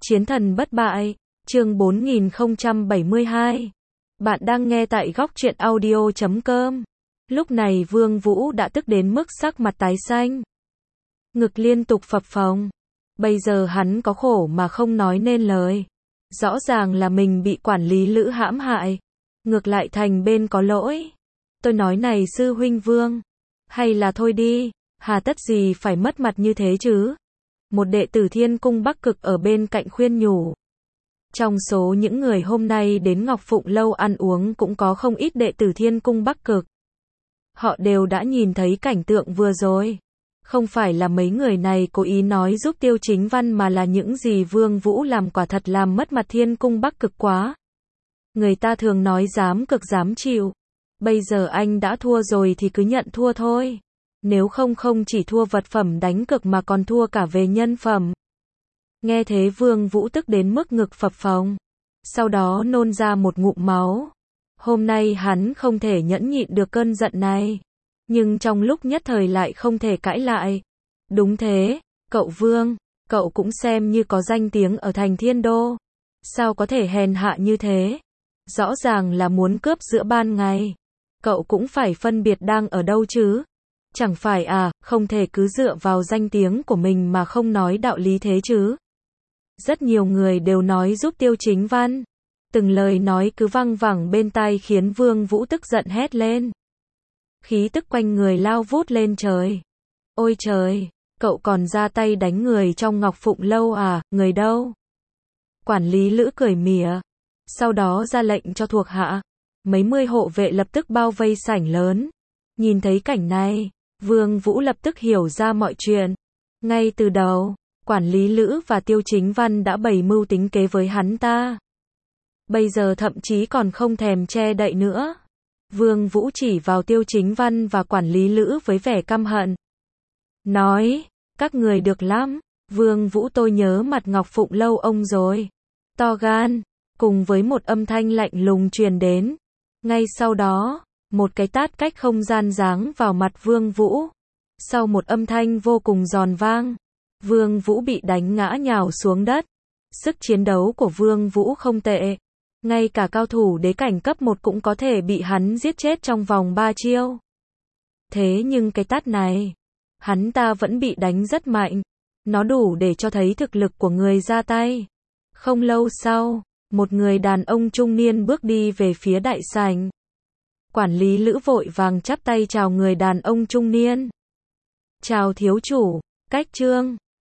Chiến thần bất bại, chương 4072. Bạn đang nghe tại góc truyện audio.com. Lúc này Vương Vũ đã tức đến mức sắc mặt tái xanh. Ngực liên tục phập phồng. Bây giờ hắn có khổ mà không nói nên lời. Rõ ràng là mình bị quản lý Lữ hãm hại. Ngược lại thành bên có lỗi. Tôi nói này sư huynh Vương. Hay là thôi đi, hà tất gì phải mất mặt như thế chứ? Một đệ tử Thiên Cung Bắc Cực ở bên cạnh khuyên nhủ. Trong số những người hôm nay đến Ngọc Phụng Lâu ăn uống cũng có không ít đệ tử Thiên Cung Bắc Cực. Họ đều đã nhìn thấy cảnh tượng vừa rồi. Không phải là mấy người này cố ý nói giúp Tiêu Chính Văn mà là những gì Vương Vũ làm quả thật làm mất mặt Thiên Cung Bắc Cực quá. Người ta thường nói dám cực dám chịu. Bây giờ anh đã thua rồi thì cứ nhận thua thôi. Nếu không chỉ thua vật phẩm đánh cực mà còn thua cả về nhân phẩm. Nghe thế Vương Vũ tức đến mức ngực phập phồng. Sau đó nôn ra một ngụm máu. Hôm nay hắn không thể nhẫn nhịn được cơn giận này. Nhưng trong lúc nhất thời lại không thể cãi lại. Đúng thế, cậu Vương, cậu cũng xem như có danh tiếng ở thành Thiên Đô. Sao có thể hèn hạ như thế? Rõ ràng là muốn cướp giữa ban ngày. Cậu cũng phải phân biệt đang ở đâu chứ. Chẳng phải không thể cứ dựa vào danh tiếng của mình mà không nói đạo lý thế chứ. Rất nhiều người đều nói giúp Tiêu Chính Văn. Từng lời nói cứ văng vẳng bên tai khiến Vương Vũ tức giận hét lên. Khí tức quanh người lao vút lên trời. Ôi trời, cậu còn ra tay đánh người trong Ngọc Phụng Lâu à, người đâu? Quản lý Lữ cười mỉa. Sau đó ra lệnh cho thuộc hạ. Mấy mươi hộ vệ lập tức bao vây sảnh lớn. Nhìn thấy cảnh này, Vương Vũ lập tức hiểu ra mọi chuyện. Ngay từ đầu, quản lý Lữ và Tiêu Chính Văn đã bày mưu tính kế với hắn ta. Bây giờ thậm chí còn không thèm che đậy nữa. Vương Vũ chỉ vào Tiêu Chính Văn và quản lý Lữ với vẻ căm hận. Nói, các người được lắm, Vương Vũ tôi nhớ mặt Ngọc Phụng Lâu ông rồi. To gan, cùng với một âm thanh lạnh lùng truyền đến. Ngay sau đó, một cái tát cách không gian giáng vào mặt Vương Vũ. Sau một âm thanh vô cùng giòn vang, Vương Vũ bị đánh ngã nhào xuống đất. Sức chiến đấu của Vương Vũ không tệ. Ngay cả cao thủ đế cảnh cấp 1 cũng có thể bị hắn giết chết trong vòng 3 chiêu. Thế nhưng cái tát này, hắn ta vẫn bị đánh rất mạnh. Nó đủ để cho thấy thực lực của người ra tay. Không lâu sau, một người đàn ông trung niên bước đi về phía đại sảnh. Quản lý Lữ vội vàng chắp tay chào người đàn ông trung niên. Chào thiếu chủ, Cách Trương.